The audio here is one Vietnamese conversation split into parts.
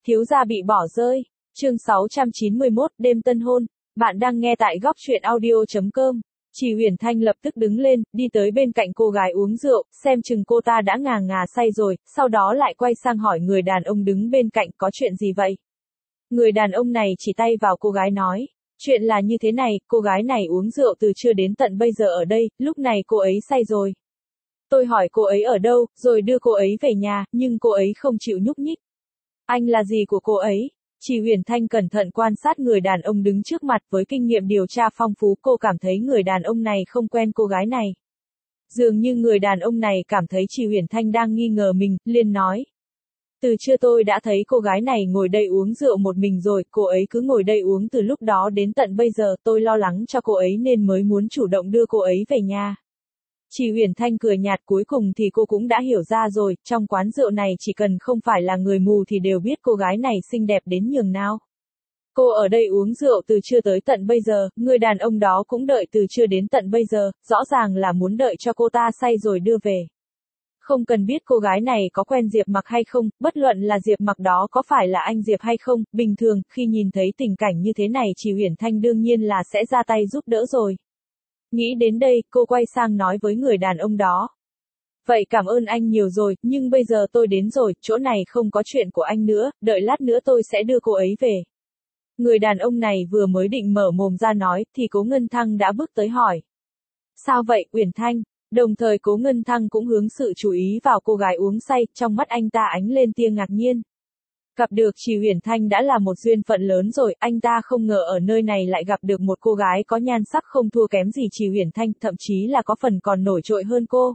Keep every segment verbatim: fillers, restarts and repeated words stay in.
Thiếu gia bị bỏ rơi. Chương sáu trăm chín mươi mốt, đêm tân hôn. Bạn đang nghe tại góc truyện audio chấm com. Trì Huyền Thanh lập tức đứng lên, đi tới bên cạnh cô gái uống rượu, xem chừng cô ta đã ngà ngà say rồi, sau đó lại quay sang hỏi người đàn ông đứng bên cạnh có chuyện gì vậy. Người đàn ông này chỉ tay vào cô gái nói, chuyện là như thế này, cô gái này uống rượu từ trưa đến tận bây giờ ở đây, lúc này cô ấy say rồi. Tôi hỏi cô ấy ở đâu, rồi đưa cô ấy về nhà, nhưng cô ấy không chịu nhúc nhích. Anh là gì của cô ấy? Trì Huyền Thanh cẩn thận quan sát người đàn ông đứng trước mặt, với kinh nghiệm điều tra phong phú, cô cảm thấy người đàn ông này không quen cô gái này. Dường như người đàn ông này cảm thấy Trì Huyền Thanh đang nghi ngờ mình, liền nói. Từ trưa tôi đã thấy cô gái này ngồi đây uống rượu một mình rồi, cô ấy cứ ngồi đây uống từ lúc đó đến tận bây giờ, tôi lo lắng cho cô ấy nên mới muốn chủ động đưa cô ấy về nhà. Trì Huyền Thanh cười nhạt, cuối cùng thì cô cũng đã hiểu ra rồi, trong quán rượu này chỉ cần không phải là người mù thì đều biết cô gái này xinh đẹp đến nhường nào. Cô ở đây uống rượu từ trưa tới tận bây giờ, người đàn ông đó cũng đợi từ trưa đến tận bây giờ, rõ ràng là muốn đợi cho cô ta say rồi đưa về. Không cần biết cô gái này có quen Diệp Mặc hay không, bất luận là Diệp Mặc đó có phải là anh Diệp hay không, bình thường, khi nhìn thấy tình cảnh như thế này Trì Huyền Thanh đương nhiên là sẽ ra tay giúp đỡ rồi. Nghĩ đến đây, cô quay sang nói với người đàn ông đó. Vậy cảm ơn anh nhiều rồi, nhưng bây giờ tôi đến rồi, chỗ này không có chuyện của anh nữa, đợi lát nữa tôi sẽ đưa cô ấy về. Người đàn ông này vừa mới định mở mồm ra nói, thì Cố Ngân Thăng đã bước tới hỏi. Sao vậy, Uyển Thanh? Đồng thời Cố Ngân Thăng cũng hướng sự chú ý vào cô gái uống say, trong mắt anh ta ánh lên tia ngạc nhiên. Gặp được Trì Huyền Thanh đã là một duyên phận lớn rồi, anh ta không ngờ ở nơi này lại gặp được một cô gái có nhan sắc không thua kém gì Trì Huyền Thanh, thậm chí là có phần còn nổi trội hơn cô.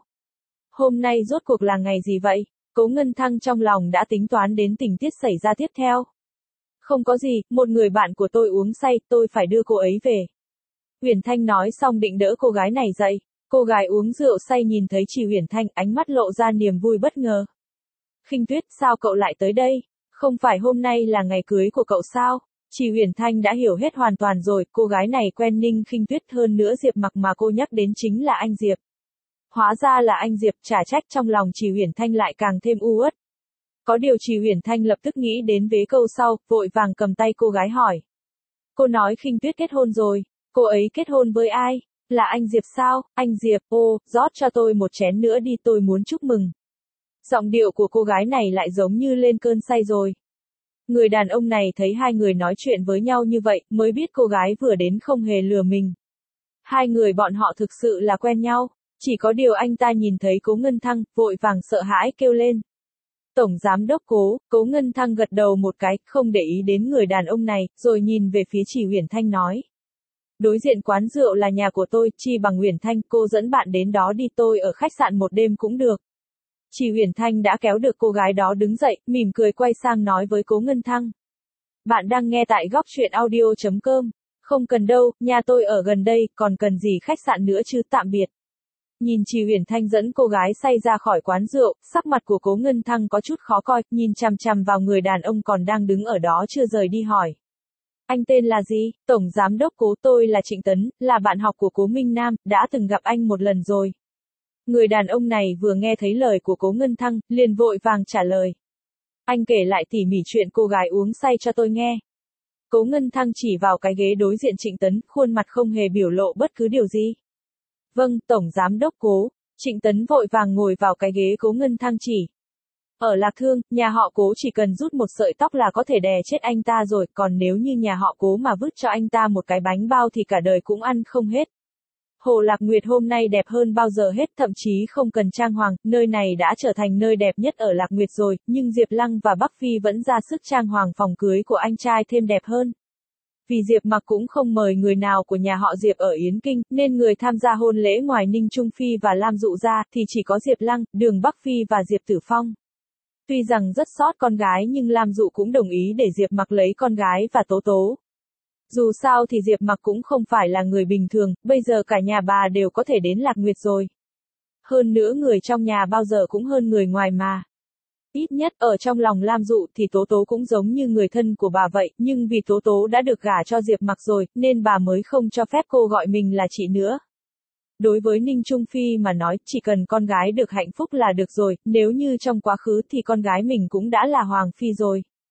Hôm nay rốt cuộc là ngày gì vậy? Cố Ngân Thăng trong lòng đã tính toán đến tình tiết xảy ra tiếp theo. Không có gì, một người bạn của tôi uống say, tôi phải đưa cô ấy về. Huyền Thanh nói xong định đỡ cô gái này dậy. Cô gái uống rượu say nhìn thấy Trì Huyền Thanh, ánh mắt lộ ra niềm vui bất ngờ. Khinh Tuyết, sao cậu lại tới đây? Không phải hôm nay là ngày cưới của cậu sao? Trì Huyền Thanh đã hiểu hết hoàn toàn rồi, cô gái này quen Ninh Khinh Tuyết, hơn nữa Diệp Mặc mà cô nhắc đến chính là anh Diệp. Hóa ra là anh Diệp, chả trách trong lòng Trì Huyền Thanh lại càng thêm u uất. Có điều Trì Huyền Thanh lập tức nghĩ đến vế câu sau, vội vàng cầm tay cô gái hỏi. Cô nói Khinh Tuyết kết hôn rồi, cô ấy kết hôn với ai? Là anh Diệp sao? Anh Diệp, ô, rót cho tôi một chén nữa đi, tôi muốn chúc mừng. Giọng điệu của cô gái này lại giống như lên cơn say rồi. Người đàn ông này thấy hai người nói chuyện với nhau như vậy, mới biết cô gái vừa đến không hề lừa mình. Hai người bọn họ thực sự là quen nhau, chỉ có điều anh ta nhìn thấy Cố Ngân Thăng, vội vàng sợ hãi kêu lên. Tổng giám đốc Cố, Cố Ngân Thăng gật đầu một cái, không để ý đến người đàn ông này, rồi nhìn về phía Trì Huyền Thanh nói. Đối diện quán rượu là nhà của tôi, chi bằng Huyền Thanh, cô dẫn bạn đến đó đi, tôi ở khách sạn một đêm cũng được. Trì Huyền Thanh đã kéo được cô gái đó đứng dậy, mỉm cười quay sang nói với Cố Ngân Thăng. Bạn đang nghe tại góc truyện audio chấm com. Không cần đâu, nhà tôi ở gần đây, còn cần gì khách sạn nữa chứ, tạm biệt. Nhìn Trì Huyền Thanh dẫn cô gái say ra khỏi quán rượu, sắc mặt của Cố Ngân Thăng có chút khó coi, nhìn chằm chằm vào người đàn ông còn đang đứng ở đó chưa rời đi hỏi. Anh tên là gì? Tổng giám đốc Cố, tôi là Trịnh Tấn, là bạn học của Cố Minh Nam, đã từng gặp anh một lần rồi. Người đàn ông này vừa nghe thấy lời của Cố Ngân Thăng, liền vội vàng trả lời. Anh kể lại tỉ mỉ chuyện cô gái uống say cho tôi nghe. Cố Ngân Thăng chỉ vào cái ghế đối diện Trịnh Tấn, khuôn mặt không hề biểu lộ bất cứ điều gì. Vâng, Tổng giám đốc Cố. Trịnh Tấn vội vàng ngồi vào cái ghế Cố Ngân Thăng chỉ. Ở Lạc Thương, nhà họ Cố chỉ cần rút một sợi tóc là có thể đè chết anh ta rồi, còn nếu như nhà họ Cố mà vứt cho anh ta một cái bánh bao thì cả đời cũng ăn không hết. Hồ Lạc Nguyệt hôm nay đẹp hơn bao giờ hết, thậm chí không cần trang hoàng, nơi này đã trở thành nơi đẹp nhất ở Lạc Nguyệt rồi, nhưng Diệp Lăng và Bắc Phi vẫn ra sức trang hoàng phòng cưới của anh trai thêm đẹp hơn. Vì Diệp Mặc cũng không mời người nào của nhà họ Diệp ở Yến Kinh, nên người tham gia hôn lễ ngoài Ninh Trung Phi và Lam Dụ ra, thì chỉ có Diệp Lăng, Đường Bắc Phi và Diệp Tử Phong. Tuy rằng rất sót con gái nhưng Lam Dụ cũng đồng ý để Diệp Mặc lấy con gái và Tố Tố. Dù sao thì Diệp Mặc cũng không phải là người bình thường, bây giờ cả nhà bà đều có thể đến Lạc Nguyệt rồi. Hơn nữa người trong nhà bao giờ cũng hơn người ngoài mà. Ít nhất ở trong lòng Lam Dụ thì Tố Tố cũng giống như người thân của bà vậy, nhưng vì Tố Tố đã được gả cho Diệp Mặc rồi, nên bà mới không cho phép cô gọi mình là chị nữa. Đối với Ninh Trung Phi mà nói, chỉ cần con gái được hạnh phúc là được rồi, nếu như trong quá khứ thì con gái mình cũng đã là Hoàng Phi rồi.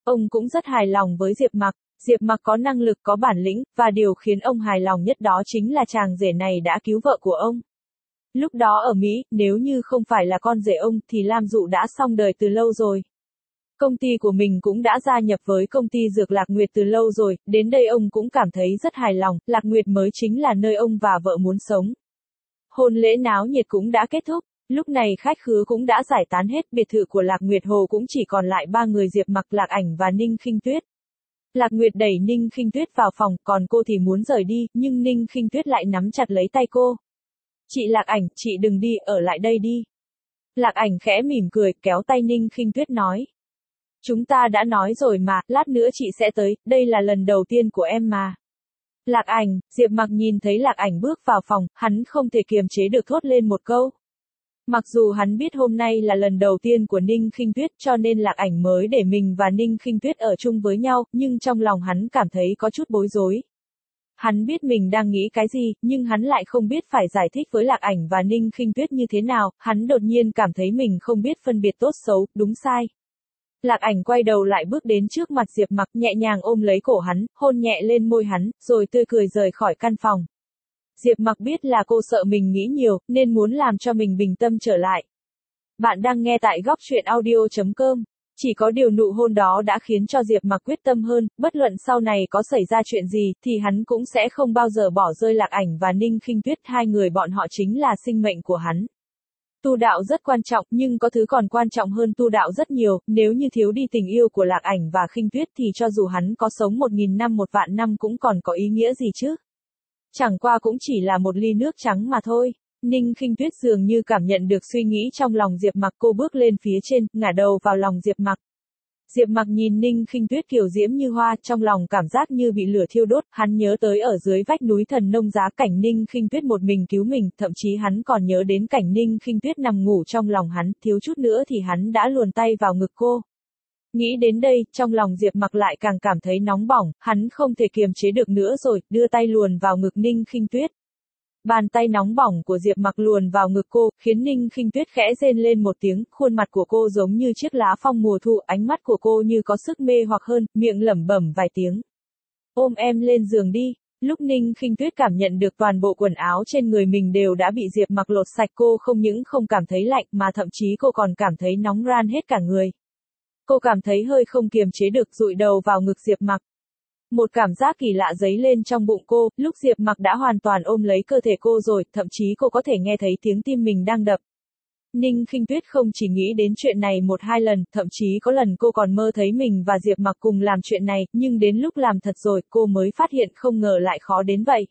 Ông cũng rất hài lòng với Diệp Mặc. Diệp Mặc có năng lực, có bản lĩnh, và điều khiến ông hài lòng nhất đó chính là chàng rể này đã cứu vợ của ông. Lúc đó ở Mỹ, nếu như không phải là con rể ông thì Lam Dụ đã xong đời từ lâu rồi. Công ty của mình cũng đã gia nhập với công ty dược Lạc Nguyệt từ lâu rồi, đến đây ông cũng cảm thấy rất hài lòng, Lạc Nguyệt mới chính là nơi ông và vợ muốn sống. Hôn lễ náo nhiệt cũng đã kết thúc, lúc này khách khứa cũng đã giải tán hết, biệt thự của Lạc Nguyệt Hồ cũng chỉ còn lại ba người Diệp Mặc, Lạc Ảnh và Ninh Khinh Tuyết. Lạc Nguyệt đẩy Ninh Khinh Tuyết vào phòng, còn cô thì muốn rời đi, nhưng Ninh Khinh Tuyết lại nắm chặt lấy tay cô. Chị Lạc Ảnh, chị đừng đi, ở lại đây đi. Lạc Ảnh khẽ mỉm cười, kéo tay Ninh Khinh Tuyết nói. Chúng ta đã nói rồi mà, lát nữa chị sẽ tới, đây là lần đầu tiên của em mà. Lạc Ảnh, Diệp Mặc nhìn thấy Lạc Ảnh bước vào phòng, hắn không thể kiềm chế được thốt lên một câu. Mặc dù hắn biết hôm nay là lần đầu tiên của Ninh Khinh Tuyết cho nên Lạc Ảnh mới để mình và Ninh Khinh Tuyết ở chung với nhau, nhưng trong lòng hắn cảm thấy có chút bối rối. Hắn biết mình đang nghĩ cái gì, nhưng hắn lại không biết phải giải thích với Lạc Ảnh và Ninh Khinh Tuyết như thế nào, hắn đột nhiên cảm thấy mình không biết phân biệt tốt xấu, đúng sai. Lạc Ảnh quay đầu lại bước đến trước mặt Diệp Mặc, nhẹ nhàng ôm lấy cổ hắn, hôn nhẹ lên môi hắn, rồi tươi cười rời khỏi căn phòng. Diệp Mặc biết là cô sợ mình nghĩ nhiều, nên muốn làm cho mình bình tâm trở lại. Bạn đang nghe tại góc truyện audio chấm com. Chỉ có điều nụ hôn đó đã khiến cho Diệp Mặc quyết tâm hơn, bất luận sau này có xảy ra chuyện gì, thì hắn cũng sẽ không bao giờ bỏ rơi Lạc Ảnh và Ninh Khinh Tuyết, hai người bọn họ chính là sinh mệnh của hắn. Tu đạo rất quan trọng, nhưng có thứ còn quan trọng hơn tu đạo rất nhiều, nếu như thiếu đi tình yêu của Lạc Ảnh và Khinh Tuyết thì cho dù hắn có sống một nghìn năm một vạn năm cũng còn có ý nghĩa gì chứ. Chẳng qua cũng chỉ là một ly nước trắng mà thôi. Ninh Khinh Tuyết dường như cảm nhận được suy nghĩ trong lòng Diệp Mặc, cô bước lên phía trên, ngả đầu vào lòng Diệp Mặc. Diệp Mặc nhìn Ninh Khinh Tuyết kiều diễm như hoa, trong lòng cảm giác như bị lửa thiêu đốt, hắn nhớ tới ở dưới vách núi Thần Nông Giá cảnh Ninh Khinh Tuyết một mình cứu mình, thậm chí hắn còn nhớ đến cảnh Ninh Khinh Tuyết nằm ngủ trong lòng hắn, thiếu chút nữa thì hắn đã luồn tay vào ngực cô. Nghĩ đến đây, trong lòng Diệp Mặc lại càng cảm thấy nóng bỏng, hắn không thể kiềm chế được nữa rồi, đưa tay luồn vào ngực Ninh Khinh Tuyết. Bàn tay nóng bỏng của Diệp Mặc luồn vào ngực cô, khiến Ninh Khinh Tuyết khẽ rên lên một tiếng, khuôn mặt của cô giống như chiếc lá phong mùa thu, ánh mắt của cô như có sức mê hoặc hơn, miệng lẩm bẩm vài tiếng. Ôm em lên giường đi. Lúc Ninh Khinh Tuyết cảm nhận được toàn bộ quần áo trên người mình đều đã bị Diệp Mặc lột sạch, cô không những không cảm thấy lạnh mà thậm chí cô còn cảm thấy nóng ran hết cả người. Cô cảm thấy hơi không kiềm chế được, dụi đầu vào ngực Diệp Mặc. Một cảm giác kỳ lạ dấy lên trong bụng cô, lúc Diệp Mặc đã hoàn toàn ôm lấy cơ thể cô rồi, thậm chí cô có thể nghe thấy tiếng tim mình đang đập. Ninh Khinh Tuyết không chỉ nghĩ đến chuyện này một hai lần, thậm chí có lần cô còn mơ thấy mình và Diệp Mặc cùng làm chuyện này, nhưng đến lúc làm thật rồi, cô mới phát hiện không ngờ lại khó đến vậy.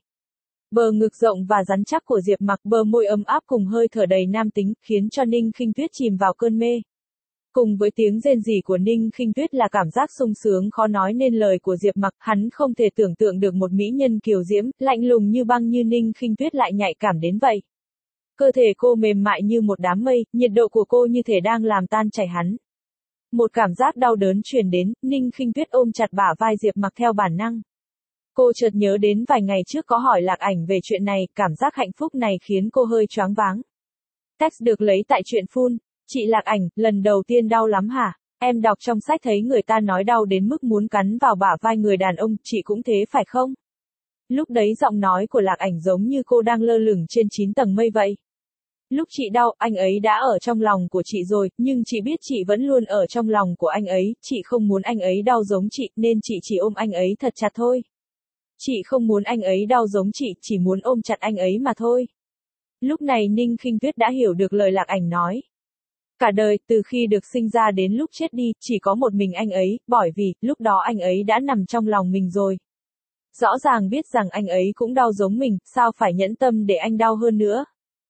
Bờ ngực rộng và rắn chắc của Diệp Mặc, bờ môi ấm áp cùng hơi thở đầy nam tính, khiến cho Ninh Khinh Tuyết chìm vào cơn mê. Cùng với tiếng rên rỉ của Ninh Khinh Tuyết là cảm giác sung sướng khó nói nên lời của Diệp Mặc, hắn không thể tưởng tượng được một mỹ nhân kiều diễm, lạnh lùng như băng như Ninh Khinh Tuyết lại nhạy cảm đến vậy. Cơ thể cô mềm mại như một đám mây, nhiệt độ của cô như thể đang làm tan chảy hắn. Một cảm giác đau đớn truyền đến, Ninh Khinh Tuyết ôm chặt bả vai Diệp Mặc theo bản năng. Cô chợt nhớ đến vài ngày trước có hỏi Lạc Ảnh về chuyện này, cảm giác hạnh phúc này khiến cô hơi choáng váng. Text được lấy tại truyện Full. Chị Lạc Ảnh, lần đầu tiên đau lắm hả? Em đọc trong sách thấy người ta nói đau đến mức muốn cắn vào bả vai người đàn ông, chị cũng thế phải không? Lúc đấy giọng nói của Lạc Ảnh giống như cô đang lơ lửng trên chín tầng mây vậy. Lúc chị đau, anh ấy đã ở trong lòng của chị rồi, nhưng chị biết chị vẫn luôn ở trong lòng của anh ấy, chị không muốn anh ấy đau giống chị, nên chị chỉ ôm anh ấy thật chặt thôi. Chị không muốn anh ấy đau giống chị, chỉ muốn ôm chặt anh ấy mà thôi. Lúc này Ninh Khinh Tuyết đã hiểu được lời Lạc Ảnh nói. Cả đời, từ khi được sinh ra đến lúc chết đi, chỉ có một mình anh ấy, bởi vì, lúc đó anh ấy đã nằm trong lòng mình rồi. Rõ ràng biết rằng anh ấy cũng đau giống mình, sao phải nhẫn tâm để anh đau hơn nữa.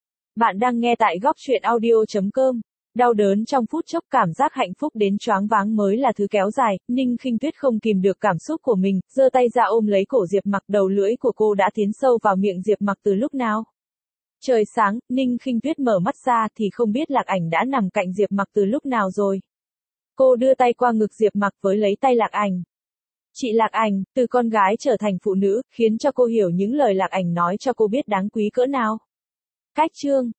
Bạn đang nghe tại góc truyện audio chấm com. Đau đớn trong phút chốc, cảm giác hạnh phúc đến choáng váng mới là thứ kéo dài, Ninh Khinh Tuyết không kìm được cảm xúc của mình, giơ tay ra ôm lấy cổ Diệp Mặc, đầu lưỡi của cô đã tiến sâu vào miệng Diệp Mặc từ lúc nào. Trời sáng, Ninh Khinh Tuyết mở mắt ra thì không biết Lạc Ảnh đã nằm cạnh Diệp Mặc từ lúc nào rồi. Cô đưa tay qua ngực Diệp Mặc với lấy tay Lạc Ảnh. Chị Lạc Ảnh, từ con gái trở thành phụ nữ, khiến cho cô hiểu những lời Lạc Ảnh nói cho cô biết đáng quý cỡ nào. Cách chương